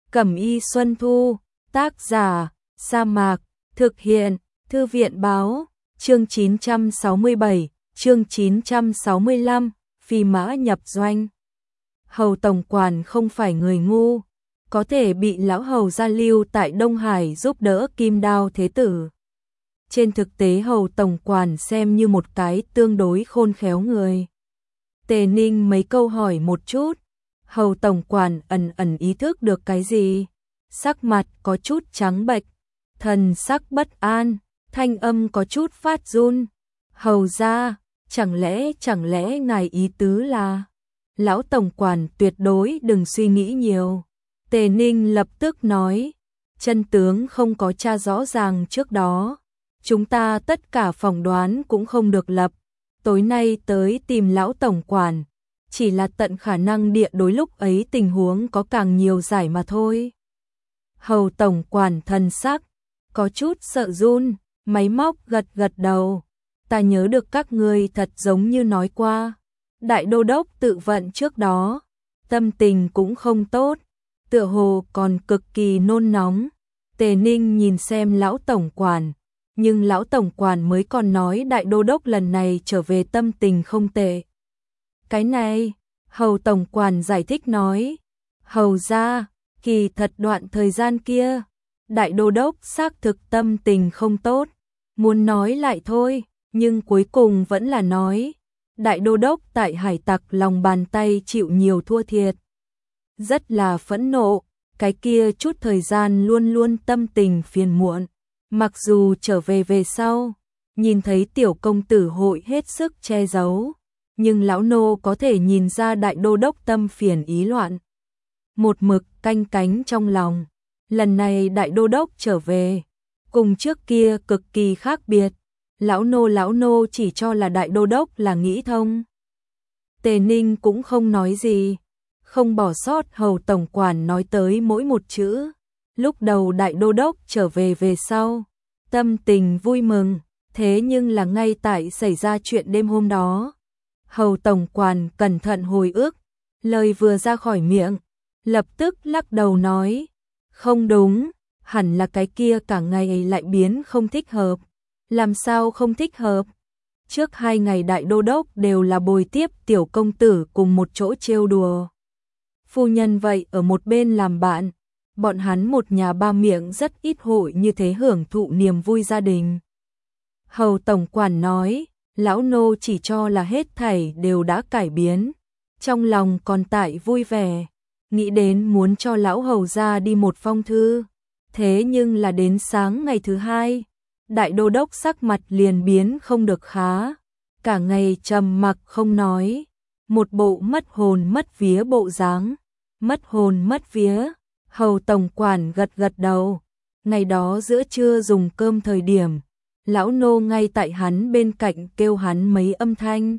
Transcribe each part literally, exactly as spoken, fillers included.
Cẩm y Xuân Thu, tác giả, Sa Mạc, thực hiện, Thư viện báo, chương chín trăm sáu mươi bảy, chương chín trăm sáu mươi lăm, phi mã nhập doanh. Hầu tổng quản không phải người ngu, có thể bị lão hầu gia lưu tại Đông Hải giúp đỡ Kim Đao Thế Tử. Trên thực tế hầu tổng quản xem như một cái tương đối khôn khéo người. Tề Ninh mấy câu hỏi một chút, hầu tổng quản ẩn ẩn ý thức được cái gì, sắc mặt có chút trắng bệch, thần sắc bất an, thanh âm có chút phát run. Hầu gia, chẳng lẽ chẳng lẽ ngài ý tứ là lão tổng quản tuyệt đối đừng suy nghĩ nhiều. Tề Ninh lập tức nói, chân tướng không có tra rõ ràng trước đó, chúng ta tất cả phỏng đoán cũng không được lập. Tối nay tới tìm lão tổng quản, chỉ là tận khả năng địa đối lúc ấy tình huống có càng nhiều giải mà thôi. Hầu tổng quản thần sắc có chút sợ run, máy móc gật gật đầu. Ta nhớ được các ngươi thật giống như nói qua, đại đô đốc tự vận trước đó, tâm tình cũng không tốt, tựa hồ còn cực kỳ nôn nóng. Tề Ninh nhìn xem lão tổng quản, nhưng lão tổng quản mới còn nói đại đô đốc lần này trở về tâm tình không tệ. Cái này, hầu tổng quản giải thích nói, hầu gia, kỳ thật đoạn thời gian kia, đại đô đốc xác thực tâm tình không tốt, muốn nói lại thôi, nhưng cuối cùng vẫn là nói, đại đô đốc tại hải tặc lòng bàn tay chịu nhiều thua thiệt. Rất là phẫn nộ, cái kia chút thời gian luôn luôn tâm tình phiền muộn, mặc dù trở về về sau, nhìn thấy tiểu công tử hội hết sức che giấu, nhưng lão nô có thể nhìn ra đại đô đốc tâm phiền ý loạn. Một mực canh cánh trong lòng, lần này đại đô đốc trở về, cùng trước kia cực kỳ khác biệt, lão nô lão nô chỉ cho là đại đô đốc là nghĩ thông. Tề Ninh cũng không nói gì, không bỏ sót hầu tổng quản nói tới mỗi một chữ. Lúc đầu đại đô đốc trở về về sau, tâm tình vui mừng, thế nhưng là ngay tại xảy ra chuyện đêm hôm đó. Hầu tổng quản cẩn thận hồi ức, lời vừa ra khỏi miệng, lập tức lắc đầu nói, không đúng, hẳn là cái kia cả ngày lại biến không thích hợp. Làm sao không thích hợp? Trước hai ngày đại đô đốc đều là bồi tiếp tiểu công tử cùng một chỗ trêu đùa. Phu nhân vậy ở một bên làm bạn, bọn hắn một nhà ba miệng rất ít hội như thế hưởng thụ niềm vui gia đình. Hầu tổng quản nói, lão nô chỉ cho là hết thảy đều đã cải biến, trong lòng còn tại vui vẻ, nghĩ đến muốn cho lão hầu ra đi một phong thư, thế nhưng là đến sáng ngày thứ hai, đại đô đốc sắc mặt liền biến không được khá, cả ngày trầm mặc không nói, một bộ mất hồn mất vía bộ dáng. Mất hồn mất vía, hầu tổng quản gật gật đầu. Ngày đó giữa trưa dùng cơm thời điểm, lão nô ngay tại hắn bên cạnh kêu hắn mấy âm thanh.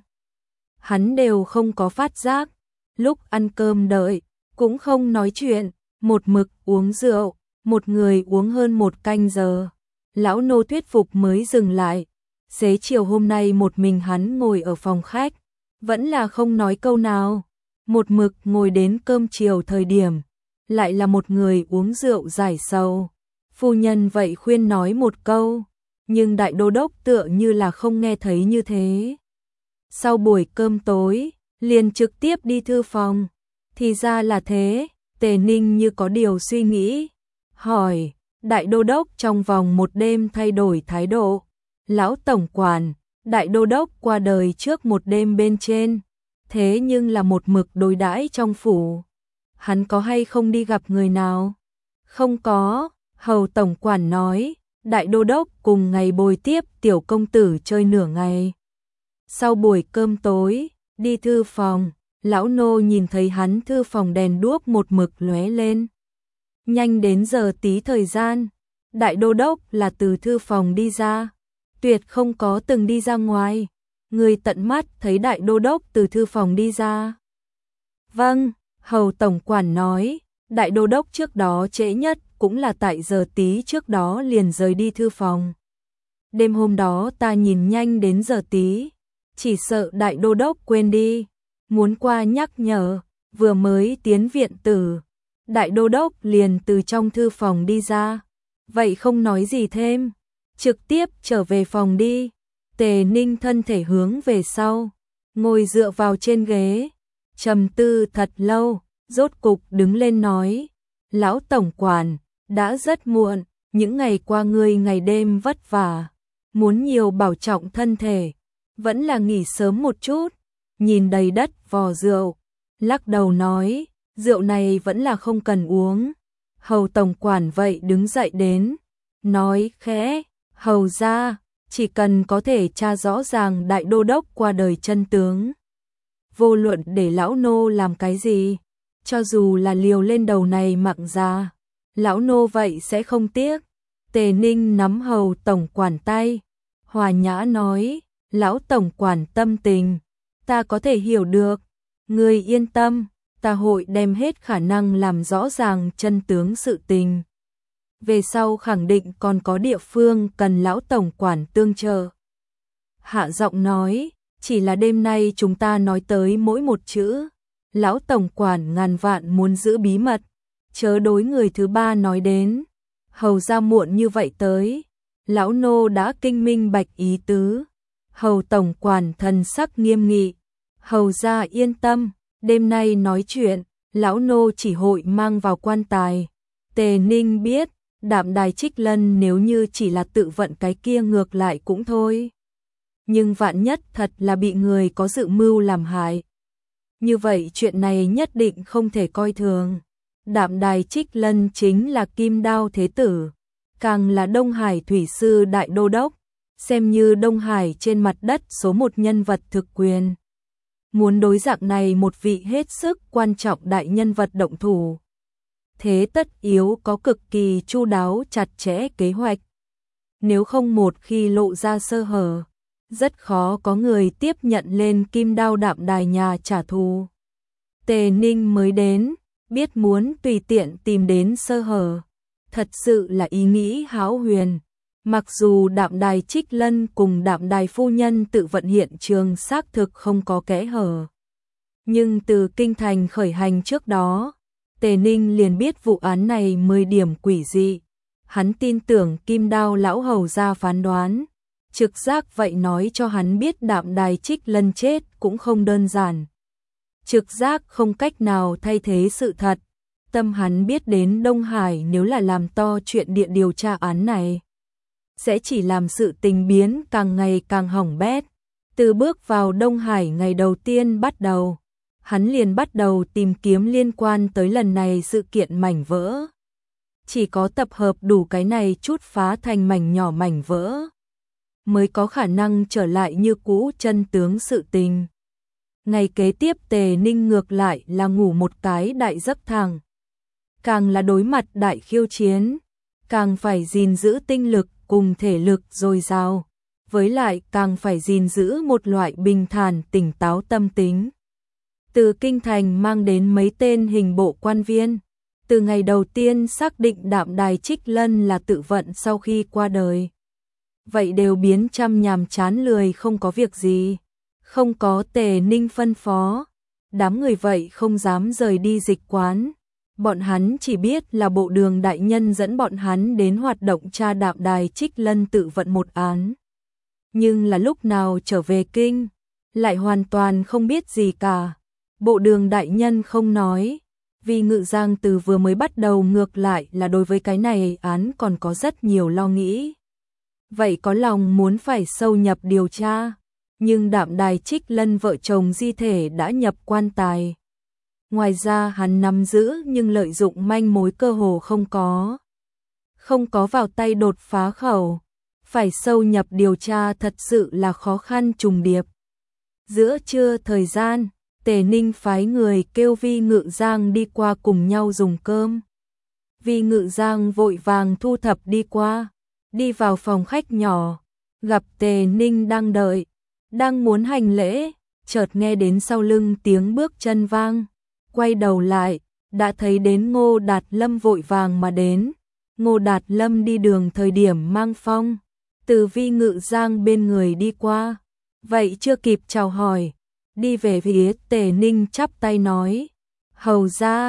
Hắn đều không có phát giác, lúc ăn cơm đợi, cũng không nói chuyện, một mực uống rượu, một người uống hơn một canh giờ. Lão nô thuyết phục mới dừng lại, xế chiều hôm nay một mình hắn ngồi ở phòng khách, vẫn là không nói câu nào. Một mực ngồi đến cơm chiều thời điểm, lại là một người uống rượu giải sầu. Phu nhân vậy khuyên nói một câu, nhưng đại đô đốc tựa như là không nghe thấy như thế. Sau buổi cơm tối, liền trực tiếp đi thư phòng. Thì ra là thế, Tề Ninh như có điều suy nghĩ. Hỏi, đại đô đốc trong vòng một đêm thay đổi thái độ. Lão tổng quản, đại đô đốc qua đời trước một đêm bên trên. Thế nhưng là một mực đối đãi trong phủ. Hắn có hay không đi gặp người nào? Không có, hầu tổng quản nói, đại đô đốc cùng ngày bồi tiếp tiểu công tử chơi nửa ngày. Sau buổi cơm tối, đi thư phòng, lão nô nhìn thấy hắn thư phòng đèn đuốc một mực lóe lên. Nhanh đến giờ tí thời gian, đại đô đốc là từ thư phòng đi ra, tuyệt không có từng đi ra ngoài. Người tận mắt thấy đại đô đốc từ thư phòng đi ra. Vâng, hầu tổng quản nói, đại đô đốc trước đó trễ nhất cũng là tại giờ tí trước đó liền rời đi thư phòng. Đêm hôm đó ta nhìn nhanh đến giờ tí, chỉ sợ đại đô đốc quên đi, muốn qua nhắc nhở, vừa mới tiến viện tử. Đại đô đốc liền từ trong thư phòng đi ra, vậy không nói gì thêm, trực tiếp trở về phòng đi. Tề Ninh thân thể hướng về sau, ngồi dựa vào trên ghế, trầm tư thật lâu, rốt cục đứng lên nói, lão tổng quản, đã rất muộn, những ngày qua ngươi ngày đêm vất vả, muốn nhiều bảo trọng thân thể, vẫn là nghỉ sớm một chút. Nhìn đầy đất vò rượu, lắc đầu nói, rượu này vẫn là không cần uống. Hầu tổng quản vậy đứng dậy đến, nói khẽ, hầu ra, chỉ cần có thể tra rõ ràng đại đô đốc qua đời chân tướng, vô luận để lão nô làm cái gì, cho dù là liều lên đầu này mặng ra, lão nô vậy sẽ không tiếc. Tề Ninh nắm hầu tổng quản tay, hòa nhã nói, lão tổng quản tâm tình, ta có thể hiểu được, ngươi yên tâm, ta hội đem hết khả năng làm rõ ràng chân tướng sự tình. Về sau khẳng định còn có địa phương cần lão tổng quản tương trợ. Hạ giọng nói, chỉ là đêm nay chúng ta nói tới mỗi một chữ, lão tổng quản ngàn vạn muốn giữ bí mật, chớ đối người thứ ba nói đến. Hầu ra muộn như vậy tới, lão nô đã kinh minh bạch ý tứ. Hầu tổng quản thần sắc nghiêm nghị, hầu ra yên tâm, đêm nay nói chuyện, lão nô chỉ hội mang vào quan tài. Tề Ninh biết, Đạm Đài Trích Lân nếu như chỉ là tự vận cái kia ngược lại cũng thôi. Nhưng vạn nhất thật là bị người có dự mưu làm hại. Như vậy chuyện này nhất định không thể coi thường. Đạm Đài Trích Lân chính là Kim Đao Thế Tử, càng là Đông Hải Thủy Sư Đại Đô Đốc, xem như Đông Hải trên mặt đất số một nhân vật thực quyền. Muốn đối dạng này một vị hết sức quan trọng đại nhân vật động thủ, thế tất yếu có cực kỳ chu đáo chặt chẽ kế hoạch. Nếu không một khi lộ ra sơ hở, rất khó có người tiếp nhận lên Kim Đao Đạm Đài nhà trả thù. Tề Ninh mới đến, biết muốn tùy tiện tìm đến sơ hở, thật sự là ý nghĩ hão huyền. Mặc dù Đạm Đài Trích Lân cùng Đạm Đài phu nhân tự vận hiện trường xác thực không có kẽ hở, nhưng từ kinh thành khởi hành trước đó, Tề Ninh liền biết vụ án này mười điểm quỷ dị. Hắn tin tưởng Kim Đao lão hầu ra phán đoán, trực giác vậy nói cho hắn biết Đạm Đài Trích Lân chết cũng không đơn giản. Trực giác không cách nào thay thế sự thật. Tâm hắn biết đến Đông Hải nếu là làm to chuyện địa điều tra án này, sẽ chỉ làm sự tình biến càng ngày càng hỏng bét. Từ bước vào Đông Hải ngày đầu tiên bắt đầu, hắn liền bắt đầu tìm kiếm liên quan tới lần này sự kiện mảnh vỡ. Chỉ có tập hợp đủ cái này chút phá thành mảnh nhỏ mảnh vỡ, mới có khả năng trở lại như cũ chân tướng sự tình. Ngày kế tiếp Tề Ninh ngược lại là ngủ một cái đại giấc thẳng. Càng là đối mặt đại khiêu chiến, càng phải gìn giữ tinh lực cùng thể lực dồi dào, với lại càng phải gìn giữ một loại bình thản tỉnh táo tâm tính. Từ kinh thành mang đến mấy tên hình bộ quan viên, từ ngày đầu tiên xác định Đạm Đài Trích Lân là tự vận sau khi qua đời, vậy đều biến chăm nhàm chán lười không có việc gì. Không có Tề Ninh phân phó, đám người vậy không dám rời đi dịch quán. Bọn hắn chỉ biết là bộ đường đại nhân dẫn bọn hắn đến hoạt động tra Đạm Đài Trích Lân tự vận một án. Nhưng là lúc nào trở về kinh, lại hoàn toàn không biết gì cả. Bộ đường đại nhân không nói, vì Ngự Giang từ vừa mới bắt đầu ngược lại là đối với cái này án còn có rất nhiều lo nghĩ. Vậy có lòng muốn phải sâu nhập điều tra, nhưng Đạm Đài Trích Lân vợ chồng di thể đã nhập quan tài. Ngoài ra hắn nắm giữ nhưng lợi dụng manh mối cơ hồ không có. Không có vào tay đột phá khẩu, phải sâu nhập điều tra thật sự là khó khăn trùng điệp. Giữa trưa thời gian, Tề Ninh phái người kêu Vi Ngự Giang đi qua cùng nhau dùng cơm. Vi Ngự Giang vội vàng thu thập đi qua, đi vào phòng khách nhỏ, gặp Tề Ninh đang đợi, đang muốn hành lễ, chợt nghe đến sau lưng tiếng bước chân vang, quay đầu lại, đã thấy đến Ngô Đạt Lâm vội vàng mà đến. Ngô Đạt Lâm đi đường thời điểm mang phong, từ Vi Ngự Giang bên người đi qua, vậy chưa kịp chào hỏi, đi về phía Tề Ninh chắp tay nói, hầu ra,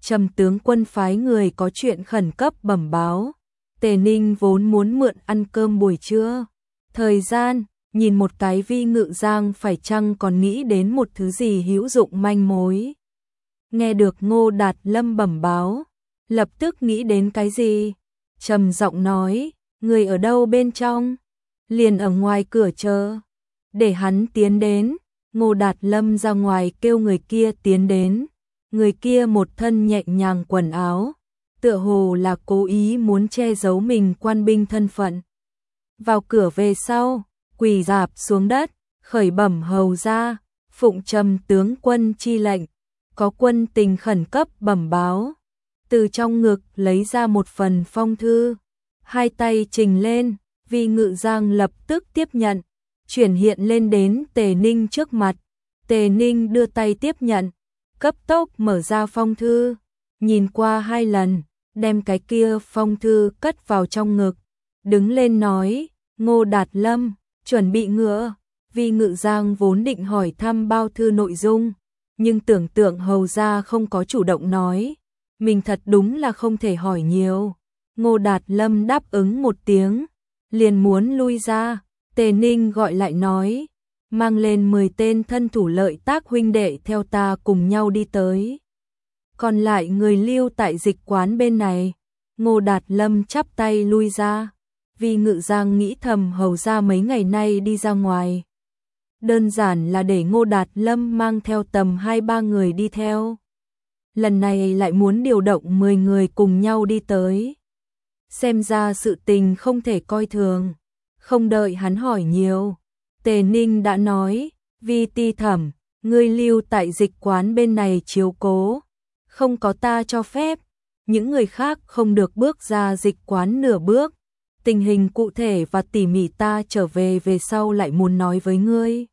Trầm tướng quân phái người có chuyện khẩn cấp bẩm báo. Tề Ninh vốn muốn mượn ăn cơm buổi trưa. Thời gian, nhìn một cái Vi Ngự Giang phải chăng còn nghĩ đến một thứ gì hữu dụng manh mối. Nghe được Ngô Đạt Lâm bẩm báo, lập tức nghĩ đến cái gì? Trầm giọng nói, người ở đâu bên trong? Liền ở ngoài cửa chờ. Để hắn tiến đến. Ngô Đạt Lâm ra ngoài kêu người kia tiến đến. Người kia một thân nhẹ nhàng quần áo, tựa hồ là cố ý muốn che giấu mình quan binh thân phận. Vào cửa về sau, quỳ rạp xuống đất, khởi bẩm hầu ra, phụng Trầm tướng quân chi lệnh, có quân tình khẩn cấp bẩm báo. Từ trong ngực lấy ra một phần phong thư, hai tay trình lên, Vi Ngự Giang lập tức tiếp nhận, chuyển hiện lên đến Tề Ninh trước mặt. Tề Ninh đưa tay tiếp nhận, cấp tốc mở ra phong thư, nhìn qua hai lần, đem cái kia phong thư cất vào trong ngực, đứng lên nói, Ngô Đạt Lâm, chuẩn bị ngựa. Vi Ngự Giang vốn định hỏi thăm bao thư nội dung, nhưng tưởng tượng hầu ra không có chủ động nói, mình thật đúng là không thể hỏi nhiều. Ngô Đạt Lâm đáp ứng một tiếng, liền muốn lui ra. Tề Ninh gọi lại nói, mang lên mười tên thân thủ lợi tác huynh đệ theo ta cùng nhau đi tới. Còn lại người lưu tại dịch quán bên này. Ngô Đạt Lâm chắp tay lui ra. Vi Ngự Giang nghĩ thầm hầu ra mấy ngày nay đi ra ngoài, đơn giản là để Ngô Đạt Lâm mang theo tầm hai ba người đi theo. Lần này lại muốn điều động mười người cùng nhau đi tới. Xem ra sự tình không thể coi thường. Không đợi hắn hỏi nhiều, Tề Ninh đã nói, Vi ti thẩm, ngươi lưu tại dịch quán bên này chiếu cố, không có ta cho phép, những người khác không được bước ra dịch quán nửa bước. Tình hình cụ thể và tỉ mỉ ta trở về về sau lại muốn nói với ngươi.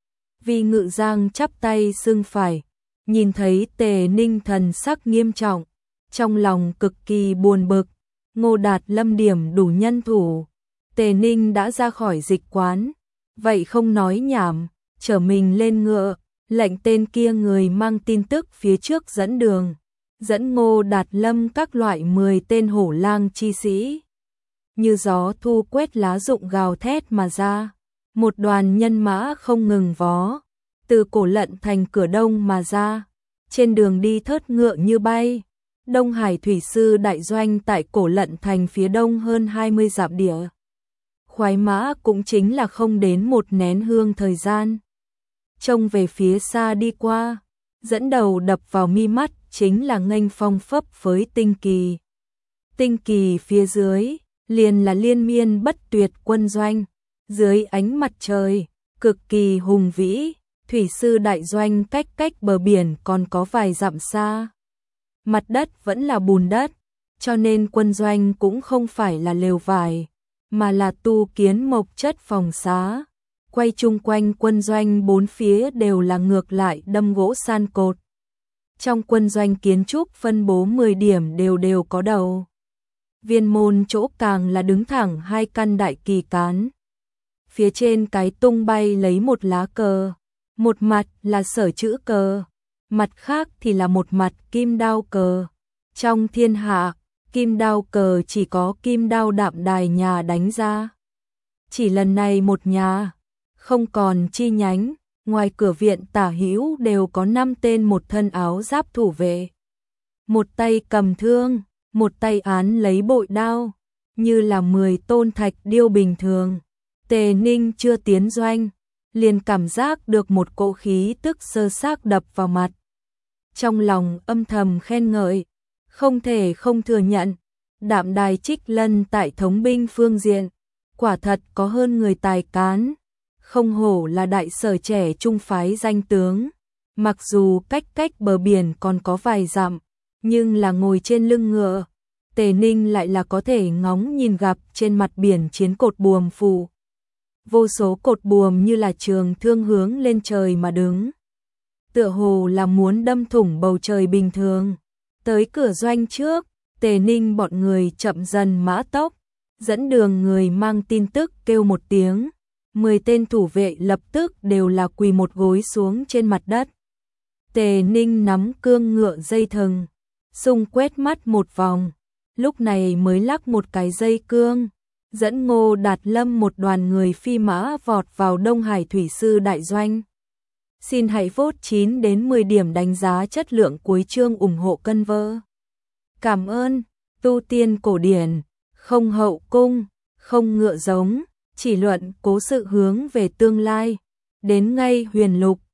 Vi Ngự Giang chắp tay xưng phải, nhìn thấy Tề Ninh thần sắc nghiêm trọng, trong lòng cực kỳ buồn bực. Ngô Đạt Lâm điểm đủ nhân thủ, Tề Ninh đã ra khỏi dịch quán, vậy không nói nhảm, chở mình lên ngựa, lệnh tên kia người mang tin tức phía trước dẫn đường, dẫn Ngô Đạt Lâm các loại mười tên hổ lang chi sĩ. Như gió thu quét lá rụng gào thét mà ra, một đoàn nhân mã không ngừng vó, từ Cổ Lận thành cửa đông mà ra, trên đường đi thớt ngựa như bay. Đông Hải thủy sư đại doanh tại Cổ Lận thành phía đông hơn hai mươi dặm địa. Khoái mã cũng chính là không đến một nén hương thời gian. Trông về phía xa đi qua, dẫn đầu đập vào mi mắt chính là nghênh phong phấp với Tinh Kỳ. Tinh Kỳ phía dưới, liền là liên miên bất tuyệt quân doanh, dưới ánh mặt trời, cực kỳ hùng vĩ, thủy sư đại doanh cách cách bờ biển còn có vài dặm xa. Mặt đất vẫn là bùn đất, cho nên quân doanh cũng không phải là lều vải, mà là tu kiến mộc chất phòng xá. Quay chung quanh quân doanh bốn phía đều là ngược lại đâm gỗ san cột. Trong quân doanh kiến trúc phân bố mười điểm đều đều có đầu. Viên môn chỗ càng là đứng thẳng hai căn đại kỳ cán. Phía trên cái tung bay lấy một lá cờ, một mặt là sở chữ cờ, mặt khác thì là một mặt kim đao cờ. Trong thiên hạ, kim đao cờ chỉ có Kim Đao Đạm Đài nhà đánh ra. Chỉ lần này một nhà, không còn chi nhánh, ngoài cửa viện tả hữu đều có năm tên một thân áo giáp thủ vệ. Một tay cầm thương, một tay án lấy bội đao, như là mười tôn thạch điêu bình thường. Tề Ninh chưa tiến doanh, liền cảm giác được một cỗ khí tức sơ xác đập vào mặt. Trong lòng âm thầm khen ngợi, không thể không thừa nhận, Đạm Đài Trích Lân tại thống binh phương diện, quả thật có hơn người tài cán, không hổ là đại sở trẻ trung phái danh tướng. Mặc dù cách cách bờ biển còn có vài dặm, nhưng là ngồi trên lưng ngựa, Tề Ninh lại là có thể ngóng nhìn gặp trên mặt biển chiến cột buồm phù. Vô số cột buồm như là trường thương hướng lên trời mà đứng, tựa hồ là muốn đâm thủng bầu trời bình thường. Tới cửa doanh trước, Tề Ninh bọn người chậm dần mã tốc, dẫn đường người mang tin tức kêu một tiếng, mười tên thủ vệ lập tức đều là quỳ một gối xuống trên mặt đất. Tề Ninh nắm cương ngựa dây thừng, Sung quét mắt một vòng, lúc này mới lắc một cái dây cương, dẫn Ngô Đạt Lâm một đoàn người phi mã vọt vào Đông Hải Thủy Sư Đại Doanh. Xin hãy vote chín đến mười điểm đánh giá chất lượng cuối chương ủng hộ cân vơ. Cảm ơn, tu tiên cổ điển, không hậu cung, không ngựa giống, chỉ luận cố sự hướng về tương lai, đến ngay huyền lục.